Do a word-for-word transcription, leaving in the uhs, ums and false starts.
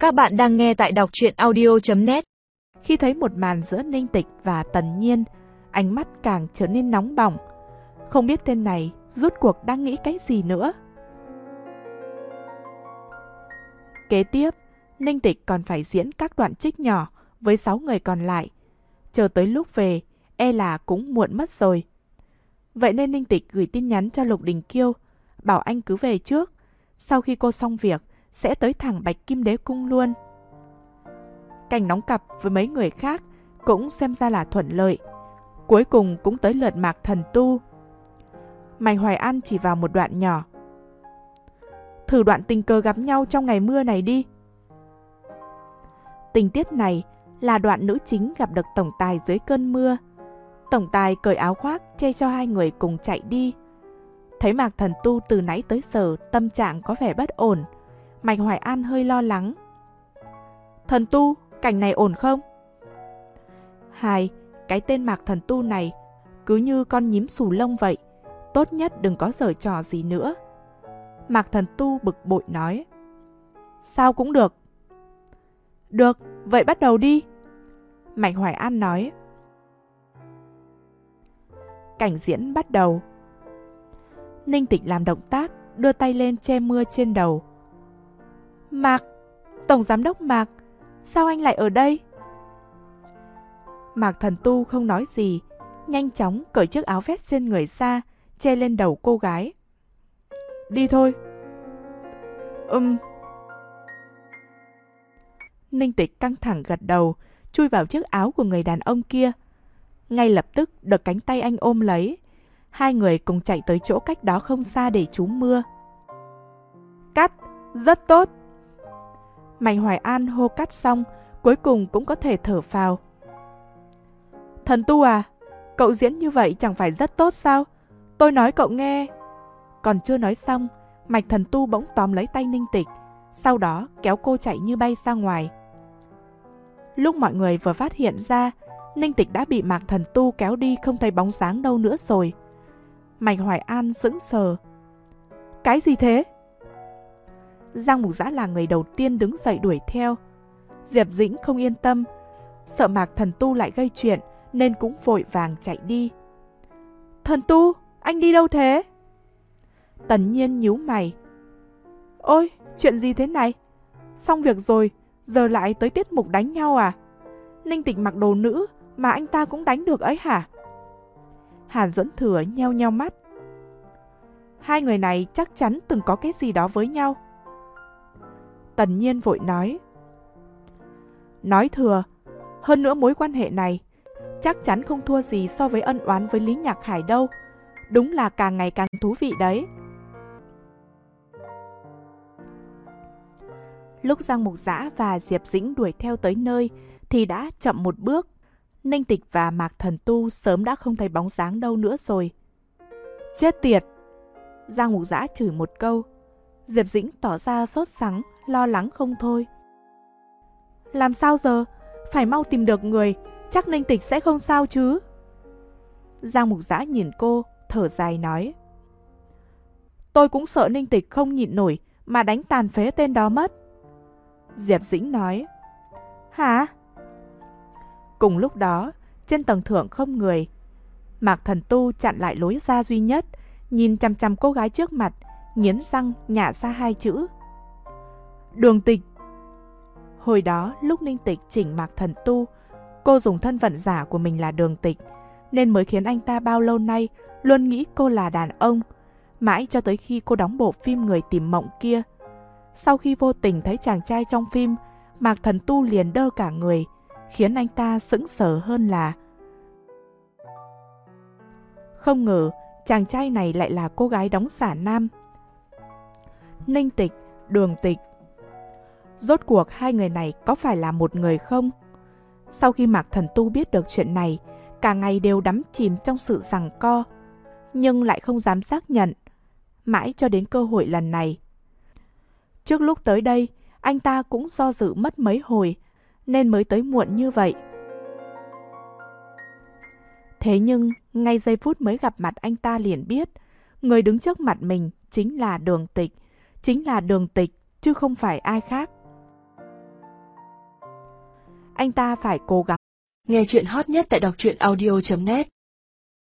Các bạn đang nghe tại đọc truyện audio chấm net. Khi thấy một màn giữa Ninh Tịch và Tần Nhiên, ánh mắt càng trở nên nóng bỏng. Không biết tên này rốt cuộc đang nghĩ cái gì nữa. Kế tiếp, Ninh Tịch còn phải diễn các đoạn trích nhỏ với sáu người còn lại. Chờ tới lúc về, e là cũng muộn mất rồi. Vậy nên Ninh Tịch gửi tin nhắn cho Lục Đình Kiêu, bảo anh cứ về trước. Sau khi cô xong việc, sẽ tới thẳng Bạch Kim Đế Cung luôn. Cảnh đóng cặp với mấy người khác cũng xem ra là thuận lợi. Cuối cùng cũng tới lượt Mạc Thần Tu. Mạnh Hoài An chỉ vào một đoạn nhỏ. Thử đoạn tình cờ gặp nhau trong ngày mưa này đi. Tình tiết này là đoạn nữ chính gặp được tổng tài dưới cơn mưa. Tổng tài cởi áo khoác che cho hai người cùng chạy đi. Thấy Mạc Thần Tu từ nãy tới giờ tâm trạng có vẻ bất ổn, Mạnh Hoài An hơi lo lắng. Thần Tu, cảnh này ổn không? Hai, cái tên Mạc Thần Tu này cứ như con nhím xù lông vậy. Tốt nhất đừng có giở trò gì nữa. Mạc Thần Tu bực bội nói. Sao cũng được. Được, vậy bắt đầu đi. Mạnh Hoài An nói. Cảnh diễn bắt đầu. Ninh Tịch làm động tác, đưa tay lên che mưa trên đầu. Mạc, Tổng Giám đốc Mạc, sao anh lại ở đây? Mạc Thần Tu không nói gì, nhanh chóng cởi chiếc áo vest trên người ra, che lên đầu cô gái. Đi thôi. Ừm. Ninh Tịch căng thẳng gật đầu, chui vào chiếc áo của người đàn ông kia. Ngay lập tức được cánh tay anh ôm lấy. Hai người cùng chạy tới chỗ cách đó không xa để trú mưa. Cắt, rất tốt. Mạnh Hoài An hô cắt xong, cuối cùng cũng có thể thở phào. Thần Tu à, cậu diễn như vậy chẳng phải rất tốt sao? Tôi nói cậu nghe. Còn chưa nói xong, Mạch Thần Tu bỗng tóm lấy tay Ninh Tịch, sau đó kéo cô chạy như bay ra ngoài. Lúc mọi người vừa phát hiện ra, Ninh Tịch đã bị Mạc Thần Tu kéo đi không thấy bóng dáng đâu nữa rồi. Mạnh Hoài An sững sờ. Cái gì thế? Giang Mục Dã là người đầu tiên đứng dậy đuổi theo. Diệp Dĩnh không yên tâm, sợ Mạc Thần Tu lại gây chuyện nên cũng vội vàng chạy đi. Thần Tu, anh đi đâu thế? Tần Nhiên nhíu mày. Ôi, chuyện gì thế này? Xong việc rồi, giờ lại tới tiết mục đánh nhau à? Ninh Tịch mặc đồ nữ mà anh ta cũng đánh được ấy hả? Hàn Duẫn Thừa nheo nheo mắt. Hai người này chắc chắn từng có cái gì đó với nhau. Tần Nhiên vội nói. Nói thừa, hơn nữa mối quan hệ này chắc chắn không thua gì so với ân oán với Lý Nhạc Hải đâu. Đúng là càng ngày càng thú vị đấy. Lúc Giang Mục Dã và Diệp Dĩnh đuổi theo tới nơi thì đã chậm một bước. Ninh Tịch và Mạc Thần Tu sớm đã không thấy bóng dáng đâu nữa rồi. Chết tiệt! Giang Mục Dã chửi một câu. Diệp Dĩnh tỏ ra sốt sắng, lo lắng không thôi. Làm sao giờ? Phải mau tìm được người, chắc Ninh Tịch sẽ không sao chứ. Giang Mục Dã nhìn cô, thở dài nói. Tôi cũng sợ Ninh Tịch không nhịn nổi mà đánh tàn phế tên đó mất. Diệp Dĩnh nói. Hả? Cùng lúc đó, trên tầng thượng không người. Mạc Thần Tu chặn lại lối ra duy nhất, nhìn chằm chằm cô gái trước mặt, nghiến răng nhả ra hai chữ. Đường Tịch. Hồi đó, lúc Ninh Tịch chỉnh Mạc Thần Tu, cô dùng thân phận giả của mình là Đường Tịch, nên mới khiến anh ta bao lâu nay luôn nghĩ cô là đàn ông, mãi cho tới khi cô đóng bộ phim Người Tìm Mộng kia. Sau khi vô tình thấy chàng trai trong phim, Mạc Thần Tu liền đơ cả người, khiến anh ta sững sờ hơn là. Không ngờ, chàng trai này lại là cô gái đóng giả nam. Ninh Tịch, Đường Tịch. Rốt cuộc hai người này có phải là một người không? Sau khi Mạc Thần Tu biết được chuyện này, cả ngày đều đắm chìm trong sự giằng co, nhưng lại không dám xác nhận, mãi cho đến cơ hội lần này. Trước lúc tới đây, anh ta cũng do dự mất mấy hồi, nên mới tới muộn như vậy. Thế nhưng, ngay giây phút mới gặp mặt anh ta liền biết, người đứng trước mặt mình chính là Đường Tịch, chính là Đường Tịch chứ không phải ai khác. anh ta phải cố gắng. Nghe chuyện hot nhất tại đọc truyện audio chấm net